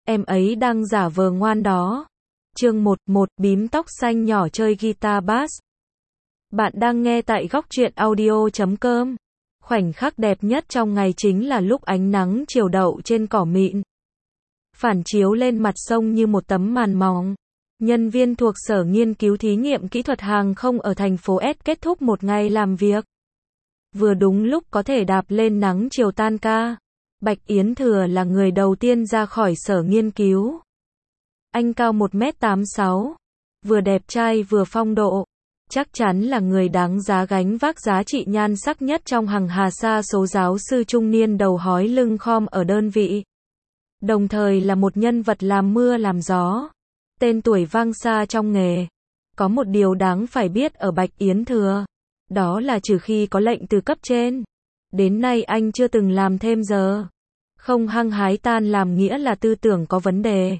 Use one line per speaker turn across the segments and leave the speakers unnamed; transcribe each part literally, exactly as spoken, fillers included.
em ấy đang giả vờ ngoan đó. Chương một, một bím tóc xanh nhỏ chơi guitar bass. Bạn đang nghe tại góc truyện audio chấm com. Khoảnh khắc đẹp nhất trong ngày chính là lúc ánh nắng chiều đậu trên cỏ mịn, phản chiếu lên mặt sông như một tấm màn mỏng. Nhân viên thuộc Sở Nghiên cứu Thí nghiệm Kỹ thuật Hàng không ở thành phố S kết thúc một ngày làm việc. Vừa đúng lúc có thể đạp lên nắng chiều tan ca. Bạch Yến Thừa là người đầu tiên ra khỏi sở nghiên cứu. Anh cao một mét tám mươi sáu, vừa đẹp trai vừa phong độ. Chắc chắn là người đáng giá gánh vác giá trị nhan sắc nhất trong hàng hà sa số giáo sư trung niên đầu hói lưng khom ở đơn vị. Đồng thời là một nhân vật làm mưa làm gió, tên tuổi vang xa trong nghề. Có một điều đáng phải biết ở Bạch Yến Thừa, đó là trừ khi có lệnh từ cấp trên, đến nay anh chưa từng làm thêm giờ. Không hăng hái tan làm nghĩa là tư tưởng có vấn đề.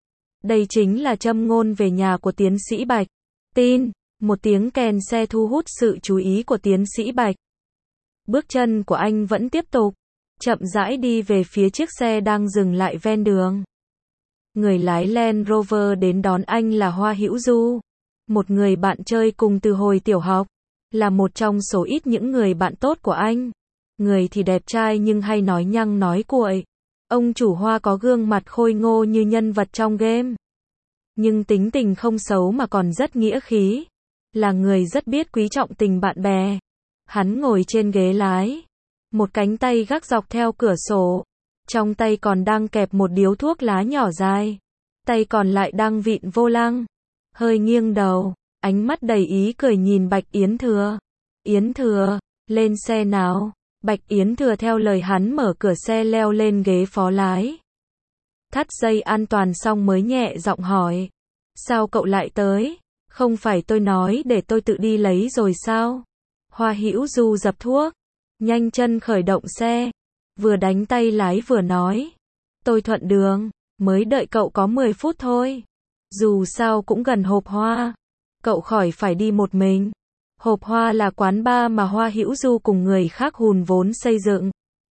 Đây chính là châm ngôn về nhà của tiến sĩ Bạch. Tin, một tiếng kèn xe thu hút sự chú ý của tiến sĩ Bạch. Bước chân của anh vẫn tiếp tục, chậm rãi đi về phía chiếc xe đang dừng lại ven đường. Người lái Land Rover đến đón anh là Hoa Hữu Du, một người bạn chơi cùng từ hồi tiểu học, là một trong số ít những người bạn tốt của anh. Người thì đẹp trai nhưng hay nói nhăng nói cuội. Ông chủ Hoa có gương mặt khôi ngô như nhân vật trong game, nhưng tính tình không xấu mà còn rất nghĩa khí, là người rất biết quý trọng tình bạn bè. Hắn ngồi trên ghế lái, một cánh tay gác dọc theo cửa sổ, trong tay còn đang kẹp một điếu thuốc lá nhỏ dài, tay còn lại đang vịn vô lăng, hơi nghiêng đầu, ánh mắt đầy ý cười nhìn Bạch Yến Thừa. Yến Thừa, lên xe nào. Bạch Yến Thừa theo lời hắn mở cửa xe leo lên ghế phó lái. Thắt dây an toàn xong mới nhẹ giọng hỏi. Sao cậu lại tới? Không phải tôi nói để tôi tự đi lấy rồi sao? Hoa Hữu Du dập thuốc, nhanh chân khởi động xe, vừa đánh tay lái vừa nói. Tôi thuận đường, mới đợi cậu có mười phút thôi. Dù sao cũng gần Hộp Hoa, cậu khỏi phải đi một mình. Hộp Hoa là quán bar mà Hoa Hữu Du cùng người khác hùn vốn xây dựng,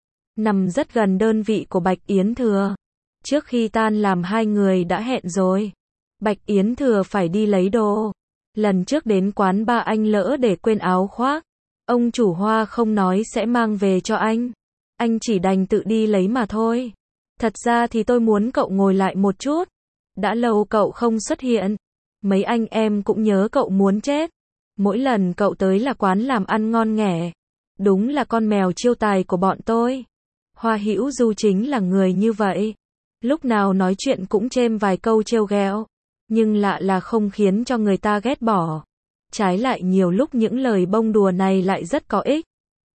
nằm rất gần đơn vị của Bạch Yến Thừa. Trước khi tan làm hai người đã hẹn rồi. Bạch Yến Thừa phải đi lấy đồ. Lần trước đến quán bar anh lỡ để quên áo khoác. Ông chủ Hoa không nói sẽ mang về cho anh. Anh chỉ đành tự đi lấy mà thôi. Thật ra thì tôi muốn cậu ngồi lại một chút. Đã lâu cậu không xuất hiện. Mấy anh em cũng nhớ cậu muốn chết. Mỗi lần cậu tới là quán làm ăn ngon nghẻ. Đúng là con mèo chiêu tài của bọn tôi. Hoa Hữu Du chính là người như vậy. Lúc nào nói chuyện cũng chêm vài câu trêu ghẹo, nhưng lạ là không khiến cho người ta ghét bỏ. Trái lại nhiều lúc những lời bông đùa này lại rất có ích.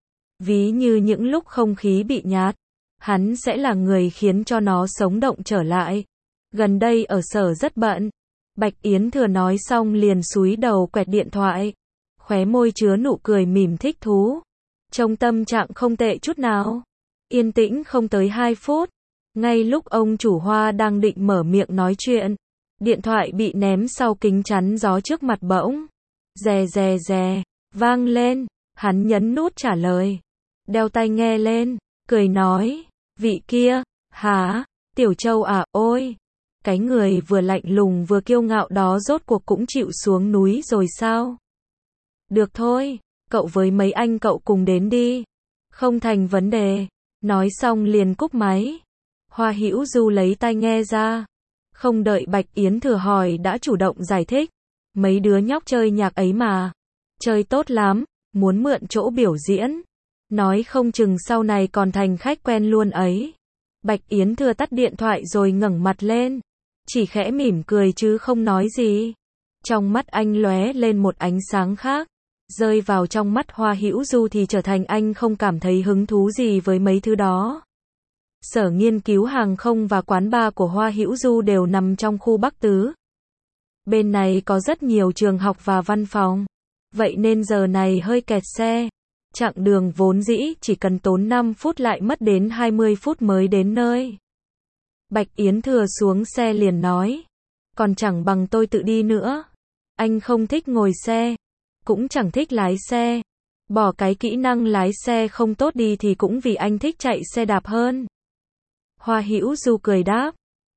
Ví như những lúc không khí bị nhạt, hắn sẽ là người khiến cho nó sống động trở lại. Gần đây ở sở rất bận. Bạch Yến Thừa nói xong liền cúi đầu quẹt điện thoại, khóe môi chứa nụ cười mỉm thích thú. Trông tâm trạng không tệ chút nào. Yên tĩnh không tới hai phút, ngay lúc ông chủ Hoa đang định mở miệng nói chuyện, điện thoại bị ném sau kính chắn gió trước mặt bỗng rè rè rè vang lên. Hắn nhấn nút trả lời, đeo tai nghe lên, cười nói, vị kia, hả, Tiểu Châu à, ôi. Cái người vừa lạnh lùng vừa kiêu ngạo đó rốt cuộc cũng chịu xuống núi rồi sao? Được thôi, cậu với mấy anh cậu cùng đến đi. Không thành vấn đề. Nói xong liền cúp máy. Hoa Hữu Du lấy tai nghe ra. Không đợi Bạch Yến Thừa hỏi đã chủ động giải thích. Mấy đứa nhóc chơi nhạc ấy mà. Chơi tốt lắm, muốn mượn chỗ biểu diễn. Nói không chừng sau này còn thành khách quen luôn ấy. Bạch Yến Thừa tắt điện thoại rồi ngẩng mặt lên. Chỉ khẽ mỉm cười chứ không nói gì. Trong mắt anh lóe lên một ánh sáng khác. Rơi vào trong mắt Hoa Hữu Du thì trở thành anh không cảm thấy hứng thú gì với mấy thứ đó. Sở nghiên cứu hàng không và quán bar của Hoa Hữu Du đều nằm trong khu Bắc Tứ. Bên này có rất nhiều trường học và văn phòng. Vậy nên giờ này hơi kẹt xe. Chặng đường vốn dĩ chỉ cần tốn năm phút lại mất đến hai mươi phút mới đến nơi. Bạch Yến Thừa xuống xe liền nói. Còn chẳng bằng tôi tự đi nữa. Anh không thích ngồi xe, cũng chẳng thích lái xe. Bỏ cái kỹ năng lái xe không tốt đi thì cũng vì anh thích chạy xe đạp hơn. Hoa Hữu Du cười đáp.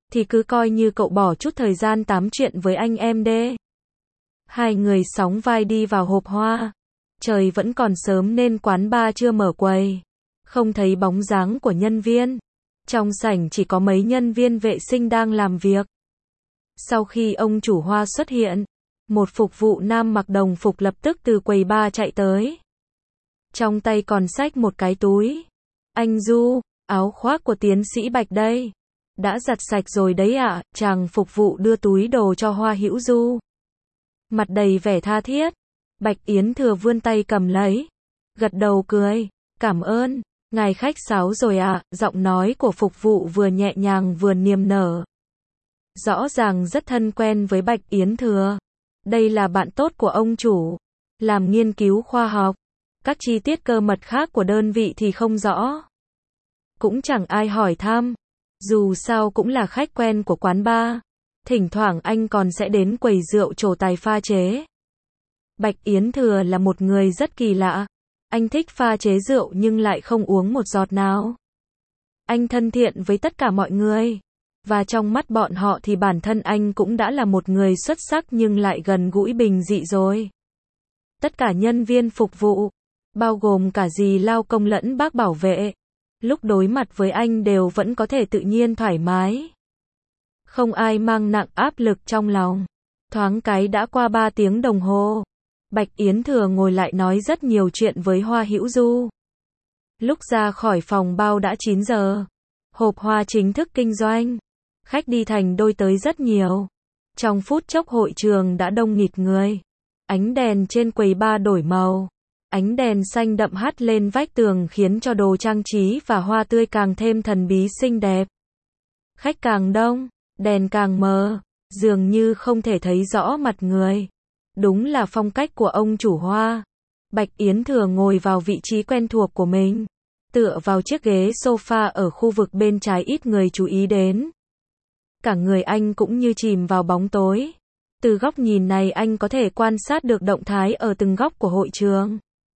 thì cứ coi như cậu bỏ chút thời gian tám chuyện với anh em đê. Hai người sóng vai đi vào hộp hoa. Trời vẫn còn sớm nên quán bar chưa mở quầy. Không thấy bóng dáng của nhân viên. Trong sảnh chỉ có mấy nhân viên vệ sinh đang làm việc. Sau khi ông chủ hoa xuất hiện, một phục vụ nam mặc đồng phục lập tức từ quầy bar chạy tới. Trong tay còn xách một cái túi. Anh Du, áo khoác của tiến sĩ Bạch đây. Đã giặt sạch rồi đấy ạ, à? Chàng phục vụ đưa túi đồ cho Hoa Hữu Du. Mặt đầy vẻ tha thiết. Bạch Yến Thừa vươn tay cầm lấy. Gật đầu cười. Cảm ơn, ngài khách sáo rồi ạ, à? Giọng nói của phục vụ vừa nhẹ nhàng vừa niềm nở. Rõ ràng rất thân quen với Bạch Yến Thừa. Đây là bạn tốt của ông chủ. Làm nghiên cứu khoa học. Các chi tiết cơ mật khác của đơn vị thì không rõ. Cũng chẳng ai hỏi thăm. Dù sao cũng là khách quen của quán bar. Thỉnh thoảng anh còn sẽ đến quầy rượu trổ tài pha chế. Bạch Yến Thừa là một người rất kỳ lạ. Anh thích pha chế rượu nhưng lại không uống một giọt nào. Anh thân thiện với tất cả mọi người. Và trong mắt bọn họ thì bản thân anh cũng đã là một người xuất sắc nhưng lại gần gũi bình dị rồi. Tất cả nhân viên phục vụ, bao gồm cả dì lao công lẫn bác bảo vệ, lúc đối mặt với anh đều vẫn có thể tự nhiên thoải mái. Không ai mang nặng áp lực trong lòng. Thoáng cái đã qua ba tiếng đồng hồ. Bạch Yến Thừa ngồi lại nói rất nhiều chuyện với Hoa Hữu Du. Lúc ra khỏi phòng bao đã chín giờ. Hộp hoa chính thức kinh doanh. Khách đi thành đôi tới rất nhiều. Trong phút chốc hội trường đã đông nghịt người. Ánh đèn trên quầy bar đổi màu. Ánh đèn xanh đậm hắt lên vách tường khiến cho đồ trang trí và hoa tươi càng thêm thần bí xinh đẹp. Khách càng đông, đèn càng mờ, dường như không thể thấy rõ mặt người. Đúng là phong cách của ông chủ Hoa. Bạch Yến Thừa ngồi vào vị trí quen thuộc của mình, tựa vào chiếc ghế sofa ở khu vực bên trái ít người chú ý đến. Cả người anh cũng như chìm vào bóng tối. Từ góc nhìn này anh có thể quan sát được động thái ở từng góc của hội trường.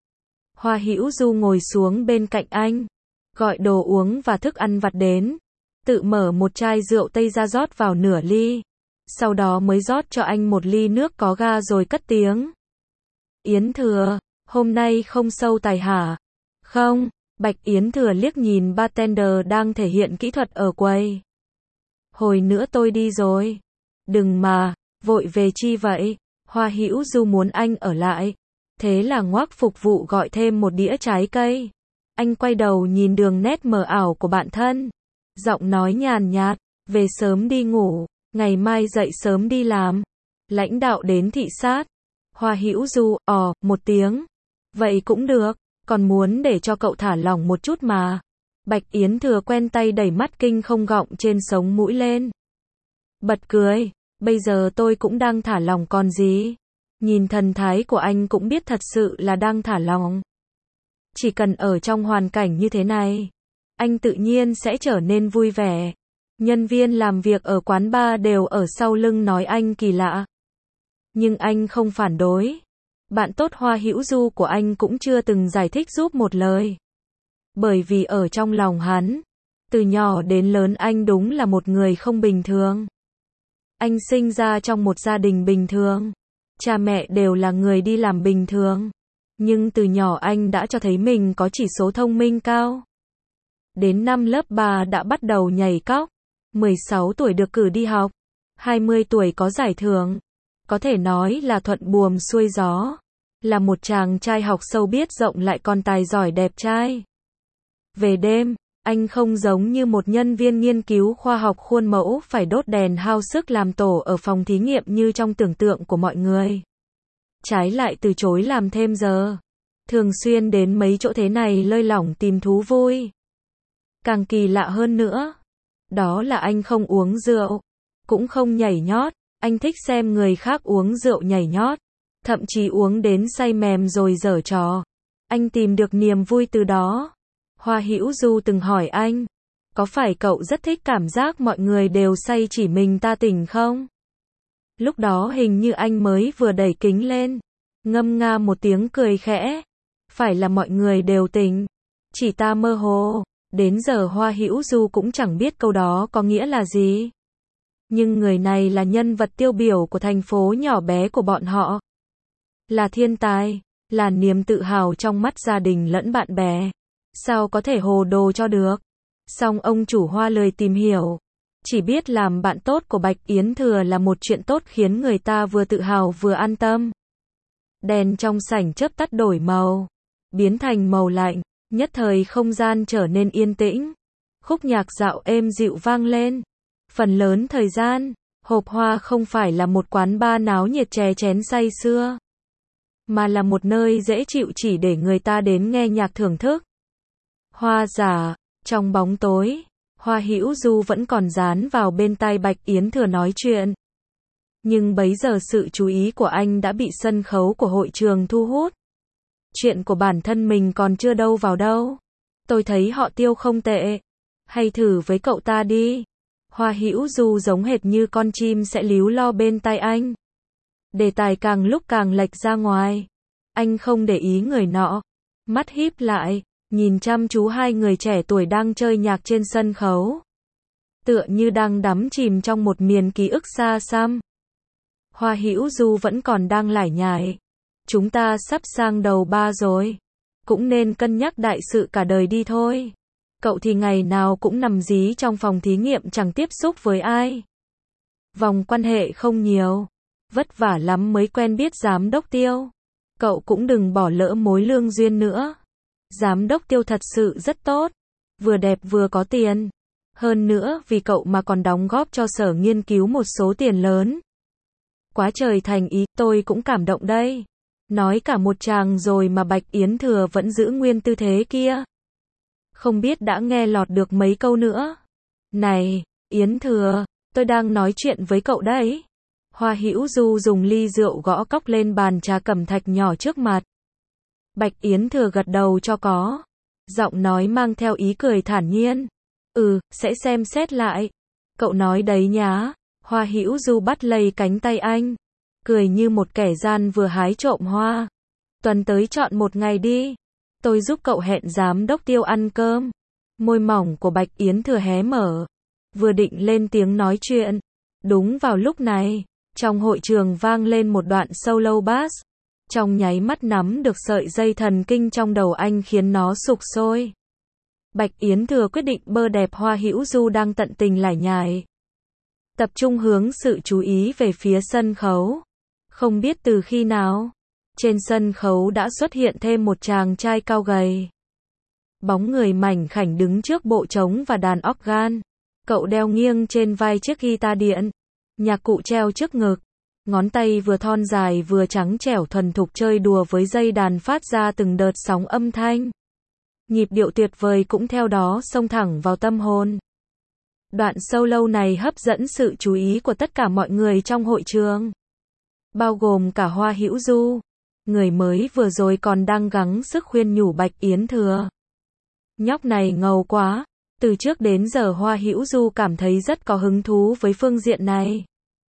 Hoa Hữu Du ngồi xuống bên cạnh anh, gọi đồ uống và thức ăn vặt đến, tự mở một chai rượu Tây ra rót vào nửa ly, sau đó mới rót cho anh một ly nước có ga rồi cất tiếng. Yến Thừa, hôm nay không sâu tài hả? Không, Bạch Yến Thừa liếc nhìn bartender đang thể hiện kỹ thuật ở quầy. Hồi nữa tôi đi rồi. Đừng mà, vội về chi vậy? Hoa Hữu Du muốn anh ở lại. Thế là ngoác phục vụ gọi thêm một đĩa trái cây. Anh quay đầu nhìn đường nét mờ ảo của bạn thân. Giọng nói nhàn nhạt, về sớm đi ngủ, ngày mai dậy sớm đi làm. Lãnh đạo đến thị sát. Hoa Hữu Du, ò, một tiếng. Vậy cũng được, còn muốn để cho cậu thả lỏng một chút mà. Bạch Yến Thừa quen tay đẩy mắt kinh không gọng trên sống mũi lên. Bật cười, bây giờ tôi cũng đang thả lỏng còn gì. Nhìn thần thái của anh cũng biết thật sự là đang thả lỏng. Chỉ cần ở trong hoàn cảnh như thế này, anh tự nhiên sẽ trở nên vui vẻ. Nhân viên làm việc ở quán bar đều ở sau lưng nói anh kỳ lạ. Nhưng anh không phản đối. Bạn tốt Hoa Hữu Du của anh cũng chưa từng giải thích giúp một lời. Bởi vì ở trong lòng hắn, từ nhỏ đến lớn anh đúng là một người không bình thường. Anh sinh ra trong một gia đình bình thường. Cha mẹ đều là người đi làm bình thường. Nhưng từ nhỏ anh đã cho thấy mình có chỉ số thông minh cao. Đến năm lớp ba đã bắt đầu nhảy cóc. mười sáu tuổi được cử đi học. hai mươi tuổi có giải thưởng. Có thể nói là thuận buồm xuôi gió. Là một chàng trai học sâu biết rộng lại còn tài giỏi đẹp trai. Về đêm, anh không giống như một nhân viên nghiên cứu khoa học khuôn mẫu phải đốt đèn hao sức làm tổ ở phòng thí nghiệm như trong tưởng tượng của mọi người. Trái lại từ chối làm thêm giờ. Thường xuyên đến mấy chỗ thế này lơi lỏng tìm thú vui. Càng kỳ lạ hơn nữa, đó là anh không uống rượu, cũng không nhảy nhót. Anh thích xem người khác uống rượu nhảy nhót, thậm chí uống đến say mềm rồi giở trò. Anh tìm được niềm vui từ đó. Hoa Hữu Du từng hỏi anh, có phải cậu rất thích cảm giác mọi người đều say chỉ mình ta tỉnh không? Lúc đó hình như anh mới vừa đẩy kính lên, ngâm nga một tiếng cười khẽ. Phải là mọi người đều tỉnh, chỉ ta mơ hồ. Đến giờ Hoa Hữu Du cũng chẳng biết câu đó có nghĩa là gì. Nhưng người này là nhân vật tiêu biểu của thành phố nhỏ bé của bọn họ. Là thiên tài, là niềm tự hào trong mắt gia đình lẫn bạn bè. Sao có thể hồ đồ cho được? Song ông chủ Hoa lười tìm hiểu. Chỉ biết làm bạn tốt của Bạch Yến Thừa là một chuyện tốt khiến người ta vừa tự hào vừa an tâm. Đèn trong sảnh chớp tắt đổi màu, biến thành màu lạnh, nhất thời không gian trở nên yên tĩnh. Khúc nhạc dạo êm dịu vang lên. Phần lớn thời gian, Hộp Hoa không phải là một quán bar náo nhiệt chè chén say sưa, mà là một nơi dễ chịu chỉ để người ta đến nghe nhạc thưởng thức. Hoa giả, trong bóng tối, Hoa Hữu Du vẫn còn dán vào bên tai Bạch Yến Thừa nói chuyện. Nhưng bấy giờ sự chú ý của anh đã bị sân khấu của hội trường thu hút. Chuyện của bản thân mình còn chưa đâu vào đâu. Tôi thấy họ Tiêu không tệ. Hay thử với cậu ta đi. Hoa Hữu Du giống hệt như con chim sẽ líu lo bên tai anh. Đề tài càng lúc càng lệch ra ngoài. Anh không để ý người nọ. Mắt híp lại, nhìn chăm chú hai người trẻ tuổi đang chơi nhạc trên sân khấu. Tựa như đang đắm chìm trong một miền ký ức xa xăm. Hoa Hữu Du vẫn còn đang lải nhải. Chúng ta sắp sang đầu ba rồi. Cũng nên cân nhắc đại sự cả đời đi thôi. Cậu thì ngày nào cũng nằm dí trong phòng thí nghiệm chẳng tiếp xúc với ai. Vòng quan hệ không nhiều. Vất vả lắm mới quen biết giám đốc Tiêu. Cậu cũng đừng bỏ lỡ mối lương duyên nữa. Giám đốc Tiêu thật sự rất tốt. Vừa đẹp vừa có tiền. Hơn nữa vì cậu mà còn đóng góp cho sở nghiên cứu một số tiền lớn. Quá trời thành ý, tôi cũng cảm động đây. Nói cả một tràng rồi mà Bạch Yến Thừa vẫn giữ nguyên tư thế kia. Không biết đã nghe lọt được mấy câu nữa. Này, Yến Thừa, tôi đang nói chuyện với cậu đấy. Hoa Hữu Du dùng ly rượu gõ cốc lên bàn trà cẩm thạch nhỏ trước mặt. Bạch Yến Thừa gật đầu cho có. Giọng nói mang theo ý cười thản nhiên. Ừ, sẽ xem xét lại. Cậu nói đấy nhá. Hoa Hữu Du bắt lấy cánh tay anh. Cười như một kẻ gian vừa hái trộm hoa. Tuần tới chọn một ngày đi. Tôi giúp cậu hẹn giám đốc Tiêu ăn cơm. Môi mỏng của Bạch Yến Thừa hé mở. Vừa định lên tiếng nói chuyện. Đúng vào lúc này, trong hội trường vang lên một đoạn solo bass. Trong nháy mắt nắm được sợi dây thần kinh trong đầu anh khiến nó sục sôi. Bạch Yến Thừa quyết định bơ đẹp Hoa Hữu Du đang tận tình lải nhải. Tập trung hướng sự chú ý về phía sân khấu. Không biết từ khi nào, trên sân khấu đã xuất hiện thêm một chàng trai cao gầy. Bóng người mảnh khảnh đứng trước bộ trống và đàn organ. Cậu đeo nghiêng trên vai chiếc guitar điện. Nhạc cụ treo trước ngực. Ngón tay vừa thon dài vừa trắng trẻo thuần thục chơi đùa với dây đàn phát ra từng đợt sóng âm thanh. Nhịp điệu tuyệt vời cũng theo đó xông thẳng vào tâm hồn. Đoạn solo này hấp dẫn sự chú ý của tất cả mọi người trong hội trường. Bao gồm cả Hoa Hữu Du. Người mới vừa rồi còn đang gắng sức khuyên nhủ Bạch Yến Thừa. Nhóc này ngầu quá. Từ trước đến giờ Hoa Hữu Du cảm thấy rất có hứng thú với phương diện này.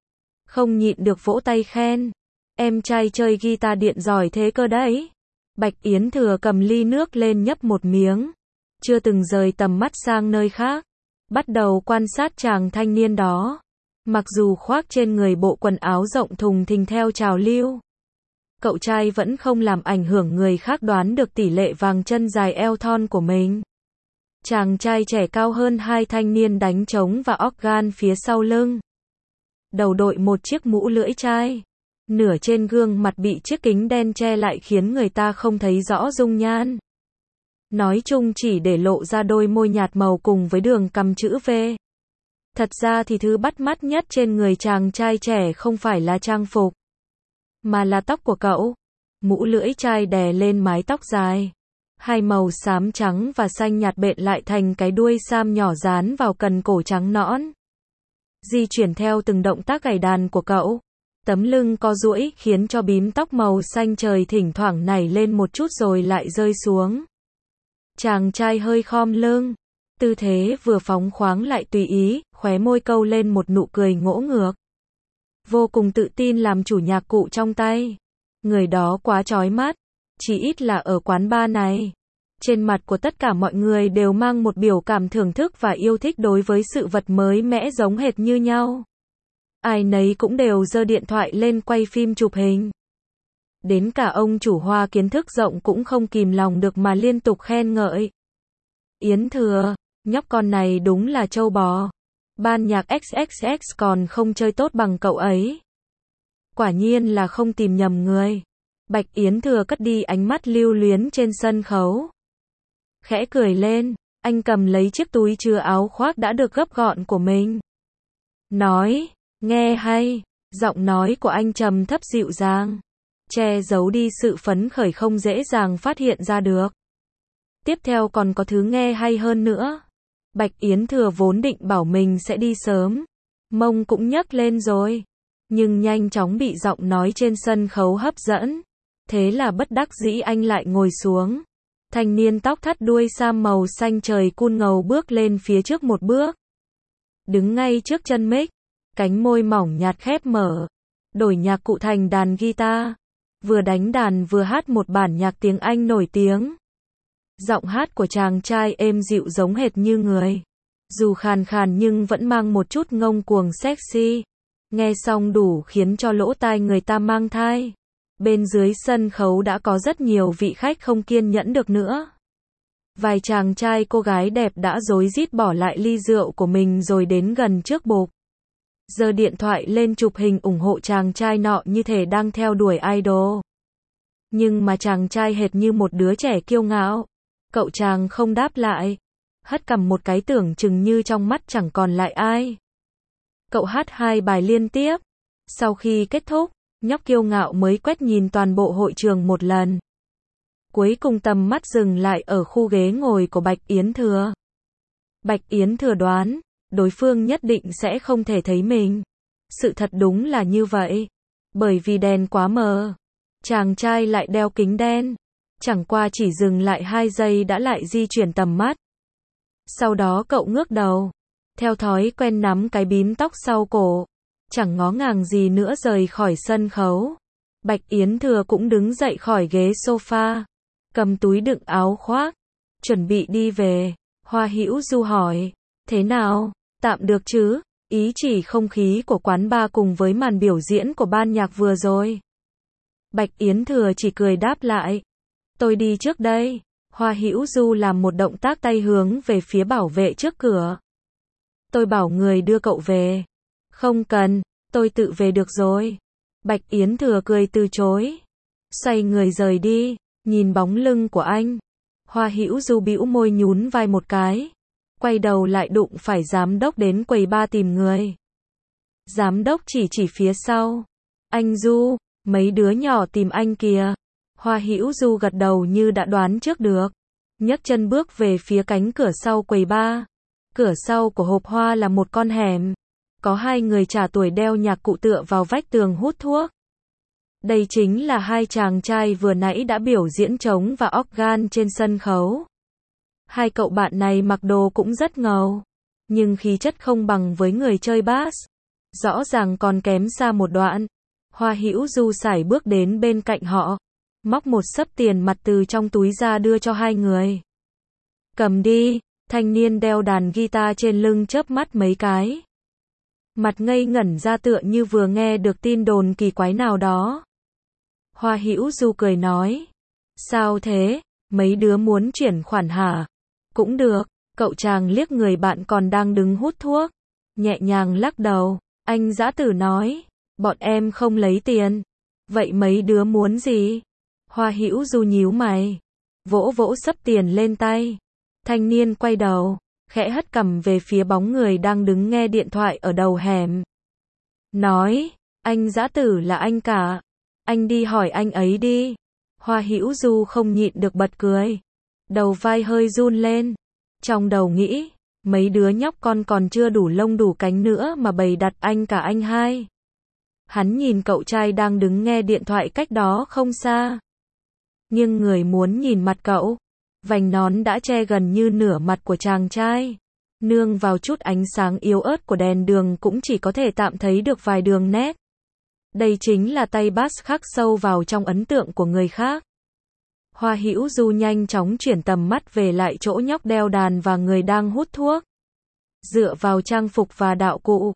Không nhịn được vỗ tay khen. Em trai chơi guitar điện giỏi thế cơ đấy. Bạch Yến Thừa cầm ly nước lên nhấp một miếng. Chưa từng rời tầm mắt sang nơi khác. Bắt đầu quan sát chàng thanh niên đó. Mặc dù khoác trên người bộ quần áo rộng thùng thình theo trào lưu. Cậu trai vẫn không làm ảnh hưởng người khác đoán được tỷ lệ vàng chân dài eo thon của mình. Chàng trai trẻ cao hơn hai thanh niên đánh trống và organ phía sau lưng. Đầu đội một chiếc mũ lưỡi chai. Nửa trên gương mặt bị chiếc kính đen che lại khiến người ta không thấy rõ dung nhan. Nói chung chỉ để lộ ra đôi môi nhạt màu cùng với đường cằm chữ V. Thật ra thì thứ bắt mắt nhất trên người chàng trai trẻ không phải là trang phục, mà là tóc của cậu. Mũ lưỡi chai đè lên mái tóc dài. Hai màu xám trắng và xanh nhạt bện lại thành cái đuôi sam nhỏ dán vào cần cổ trắng nõn. Di chuyển theo từng động tác gảy đàn của cậu. Tấm lưng co duỗi khiến cho bím tóc màu xanh trời thỉnh thoảng nảy lên một chút rồi lại rơi xuống. Chàng trai hơi khom lưng. Tư thế vừa phóng khoáng lại tùy ý, khóe môi câu lên một nụ cười ngỗ ngược. Vô cùng tự tin làm chủ nhạc cụ trong tay. Người đó quá chói mắt. Chỉ ít là ở quán bar này. Trên mặt của tất cả mọi người đều mang một biểu cảm thưởng thức và yêu thích đối với sự vật mới mẻ giống hệt như nhau. Ai nấy cũng đều giơ điện thoại lên quay phim chụp hình. Đến cả ông chủ Hoa kiến thức rộng cũng không kìm lòng được mà liên tục khen ngợi. Yến Thừa, nhóc con này đúng là trâu bò. Ban nhạc ích ích ích còn không chơi tốt bằng cậu ấy. Quả nhiên là không tìm nhầm người. Bạch Yến Thừa cất đi ánh mắt lưu luyến trên sân khấu. Khẽ cười lên, anh cầm lấy chiếc túi chứa áo khoác đã được gấp gọn của mình. Nói, nghe hay, giọng nói của anh trầm thấp dịu dàng. Che giấu đi sự phấn khởi không dễ dàng phát hiện ra được. Tiếp theo còn có thứ nghe hay hơn nữa. Bạch Yến Thừa vốn định bảo mình sẽ đi sớm. Mông cũng nhấc lên rồi. Nhưng nhanh chóng bị giọng nói trên sân khấu hấp dẫn. Thế là bất đắc dĩ anh lại ngồi xuống. Thanh niên tóc thắt đuôi sam màu xanh trời cool ngầu bước lên phía trước một bước. Đứng ngay trước chân mic, cánh môi mỏng nhạt khép mở. Đổi nhạc cụ thành đàn guitar. Vừa đánh đàn vừa hát một bản nhạc tiếng Anh nổi tiếng. Giọng hát của chàng trai êm dịu giống hệt như người. Dù khàn khàn nhưng vẫn mang một chút ngông cuồng sexy. Nghe xong đủ khiến cho lỗ tai người ta mang thai. Bên dưới sân khấu đã có rất nhiều vị khách không kiên nhẫn được nữa. Vài chàng trai cô gái đẹp đã rối rít bỏ lại ly rượu của mình rồi đến gần trước bục. Giơ điện thoại lên chụp hình ủng hộ chàng trai nọ như thể đang theo đuổi idol. Nhưng mà chàng trai hệt như một đứa trẻ kiêu ngạo. Cậu chàng không đáp lại. Hất cằm một cái tưởng chừng như trong mắt chẳng còn lại ai. Cậu hát hai bài liên tiếp. Sau khi kết thúc, nhóc kiêu ngạo mới quét nhìn toàn bộ hội trường một lần. Cuối cùng tầm mắt dừng lại ở khu ghế ngồi của Bạch Yến Thừa. Bạch Yến Thừa đoán, đối phương nhất định sẽ không thể thấy mình. Sự thật đúng là như vậy. Bởi vì đèn quá mờ. Chàng trai lại đeo kính đen. Chẳng qua chỉ dừng lại hai giây đã lại di chuyển tầm mắt. Sau đó cậu ngước đầu. Theo thói quen nắm cái bím tóc sau cổ. Chẳng ngó ngàng gì nữa rời khỏi sân khấu. Bạch Yến Thừa cũng đứng dậy khỏi ghế sofa. Cầm túi đựng áo khoác. Chuẩn bị đi về. Hoa Hữu Du hỏi. Thế nào? Tạm được chứ? Ý chỉ không khí của quán bar cùng với màn biểu diễn của ban nhạc vừa rồi. Bạch Yến Thừa chỉ cười đáp lại. Tôi đi trước đây. Hoa Hữu Du làm một động tác tay hướng về phía bảo vệ trước cửa. Tôi bảo người đưa cậu về. Không cần, tôi tự về được rồi. Bạch Yến Thừa cười từ chối. Xoay người rời đi, nhìn bóng lưng của anh. Hoa Hữu Du bĩu môi nhún vai một cái. Quay đầu lại đụng phải giám đốc đến quầy bar tìm người. Giám đốc chỉ chỉ phía sau. Anh Du, mấy đứa nhỏ tìm anh kìa. Hoa Hữu Du gật đầu như đã đoán trước được. Nhấc chân bước về phía cánh cửa sau quầy bar. Cửa sau của hộp hoa là một con hẻm. Có hai người trẻ tuổi đeo nhạc cụ tựa vào vách tường hút thuốc. Đây chính là hai chàng trai vừa nãy đã biểu diễn trống và organ trên sân khấu. Hai cậu bạn này mặc đồ cũng rất ngầu. Nhưng khí chất không bằng với người chơi bass. Rõ ràng còn kém xa một đoạn. Hoa Hữu Du sải bước đến bên cạnh họ. Móc một xấp tiền mặt từ trong túi ra đưa cho hai người. Cầm đi. Thanh niên đeo đàn guitar trên lưng chớp mắt mấy cái. Mặt ngây ngẩn ra tựa như vừa nghe được tin đồn kỳ quái nào đó. Hoa Hữu Du cười nói. Sao thế? Mấy đứa muốn chuyển khoản hả? Cũng được. Cậu chàng liếc người bạn còn đang đứng hút thuốc. Nhẹ nhàng lắc đầu. Anh dã tử nói. Bọn em không lấy tiền. Vậy mấy đứa muốn gì? Hoa Hữu Du nhíu mày. Vỗ vỗ xấp tiền lên tay. Thanh niên quay đầu. Khẽ hất cằm về phía bóng người đang đứng nghe điện thoại ở đầu hẻm. Nói. Anh dã tử là anh cả. Anh đi hỏi anh ấy đi. Hoa Hữu Du không nhịn được bật cười. Đầu vai hơi run lên. Trong đầu nghĩ. Mấy đứa nhóc con còn chưa đủ lông đủ cánh nữa mà bày đặt anh cả anh hai. Hắn nhìn cậu trai đang đứng nghe điện thoại cách đó không xa. Nhưng người muốn nhìn mặt cậu. Vành nón đã che gần như nửa mặt của chàng trai. Nương vào chút ánh sáng yếu ớt của đèn đường cũng chỉ có thể tạm thấy được vài đường nét. Đây chính là tay bass khắc sâu vào trong ấn tượng của người khác. Hoa Hữu Du nhanh chóng chuyển tầm mắt về lại chỗ nhóc đeo đàn và người đang hút thuốc. Dựa vào trang phục và đạo cụ,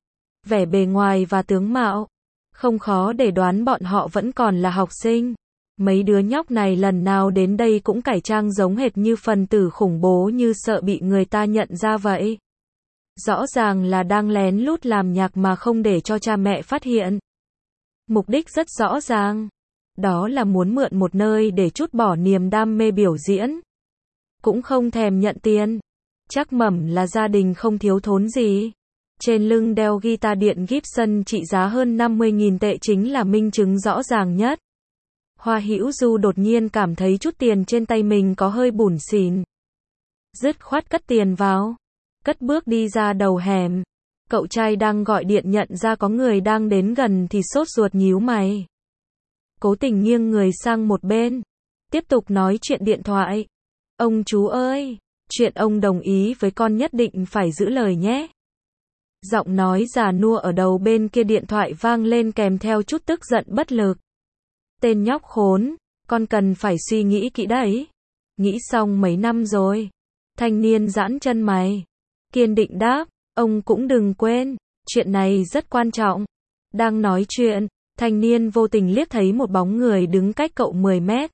vẻ bề ngoài và tướng mạo. Không khó để đoán bọn họ vẫn còn là học sinh. Mấy đứa nhóc này lần nào đến đây cũng cải trang giống hệt như phần tử khủng bố, như sợ bị người ta nhận ra vậy. Rõ ràng là đang lén lút làm nhạc mà không để cho cha mẹ phát hiện. Mục đích rất rõ ràng. Đó là muốn mượn một nơi để trút bỏ niềm đam mê biểu diễn. Cũng không thèm nhận tiền. Chắc mẩm là gia đình không thiếu thốn gì. Trên lưng đeo guitar điện Gibson trị giá hơn năm mươi nghìn tệ chính là minh chứng rõ ràng nhất. Hoa Hữu Du đột nhiên cảm thấy chút tiền trên tay mình có hơi bủn xỉn. Dứt khoát cất tiền vào. Cất bước đi ra đầu hẻm. Cậu trai đang gọi điện nhận ra có người đang đến gần thì sốt ruột nhíu mày. Cố tình nghiêng người sang một bên. Tiếp tục nói chuyện điện thoại. Ông chú ơi, chuyện ông đồng ý với con nhất định phải giữ lời nhé. Giọng nói già nua ở đầu bên kia điện thoại vang lên kèm theo chút tức giận bất lực. Tên nhóc khốn, con cần phải suy nghĩ kỹ đấy. Nghĩ xong mấy năm rồi. Thanh niên giãn chân mày. Kiên định đáp, ông cũng đừng quên, chuyện này rất quan trọng. Đang nói chuyện, thanh niên vô tình liếc thấy một bóng người đứng cách cậu mười mét.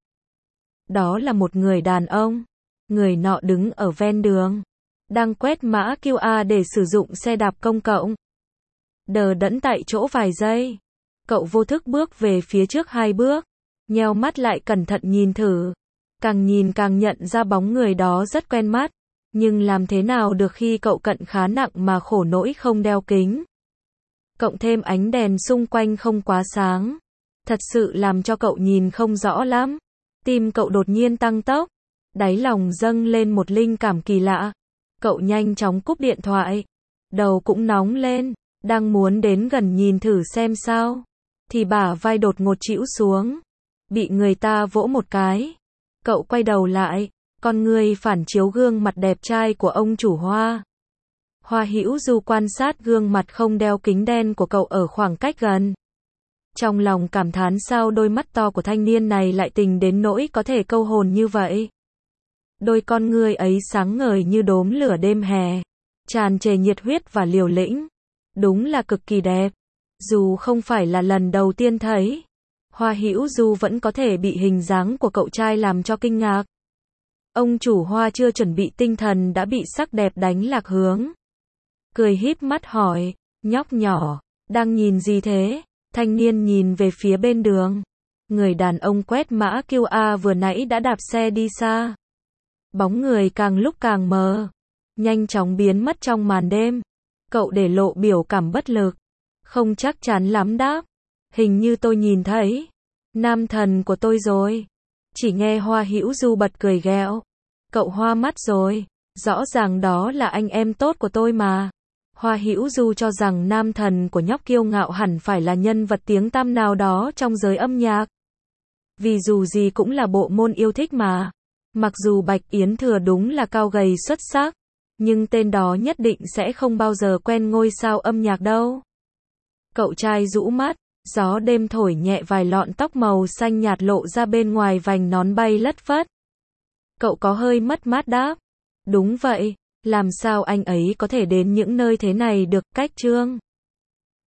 Đó là một người đàn ông. Người nọ đứng ở ven đường. Đang quét mã quy rờ để sử dụng xe đạp công cộng. Đờ đẫn tại chỗ vài giây. Cậu vô thức bước về phía trước hai bước. Nheo mắt lại cẩn thận nhìn thử. Càng nhìn càng nhận ra bóng người đó rất quen mắt. Nhưng làm thế nào được khi cậu cận khá nặng mà khổ nỗi không đeo kính. Cộng thêm ánh đèn xung quanh không quá sáng. Thật sự làm cho cậu nhìn không rõ lắm. Tim cậu đột nhiên tăng tốc. Đáy lòng dâng lên một linh cảm kỳ lạ. Cậu nhanh chóng cúp điện thoại. Đầu cũng nóng lên. Đang muốn đến gần nhìn thử xem sao. Thì bả vai đột ngột chĩu xuống. Bị người ta vỗ một cái. Cậu quay đầu lại. Con người phản chiếu gương mặt đẹp trai của ông chủ Hoa. Hoa Hữu Du quan sát gương mặt không đeo kính đen của cậu ở khoảng cách gần. Trong lòng cảm thán sao đôi mắt to của thanh niên này lại tình đến nỗi có thể câu hồn như vậy. Đôi con ngươi ấy sáng ngời như đốm lửa đêm hè. Tràn trề nhiệt huyết và liều lĩnh. Đúng là cực kỳ đẹp. Dù không phải là lần đầu tiên thấy, Hoa Hữu Du vẫn có thể bị hình dáng của cậu trai làm cho kinh ngạc. Ông chủ Hoa chưa chuẩn bị tinh thần đã bị sắc đẹp đánh lạc hướng. Cười híp mắt hỏi, nhóc nhỏ, đang nhìn gì thế? Thanh niên nhìn về phía bên đường. Người đàn ông quét mã quy rờ vừa nãy đã đạp xe đi xa. Bóng người càng lúc càng mờ. Nhanh chóng biến mất trong màn đêm. Cậu để lộ biểu cảm bất lực. Không chắc chắn lắm đáp. Hình như tôi nhìn thấy. Nam thần của tôi rồi. Chỉ nghe Hoa Hữu Du bật cười ghẹo. Cậu hoa mắt rồi. Rõ ràng đó là anh em tốt của tôi mà. Hoa Hữu Du cho rằng nam thần của nhóc kiêu ngạo hẳn phải là nhân vật tiếng tăm nào đó trong giới âm nhạc. Vì dù gì cũng là bộ môn yêu thích mà. Mặc dù Bạch Yến Thừa đúng là cao gầy xuất sắc, nhưng tên đó nhất định sẽ không bao giờ quen ngôi sao âm nhạc đâu. Cậu trai rũ mắt, gió đêm thổi nhẹ vài lọn tóc màu xanh nhạt lộ ra bên ngoài vành nón bay lất phất. Cậu có hơi mất mát đáp. Đúng vậy, làm sao anh ấy có thể đến những nơi thế này được, cách Trương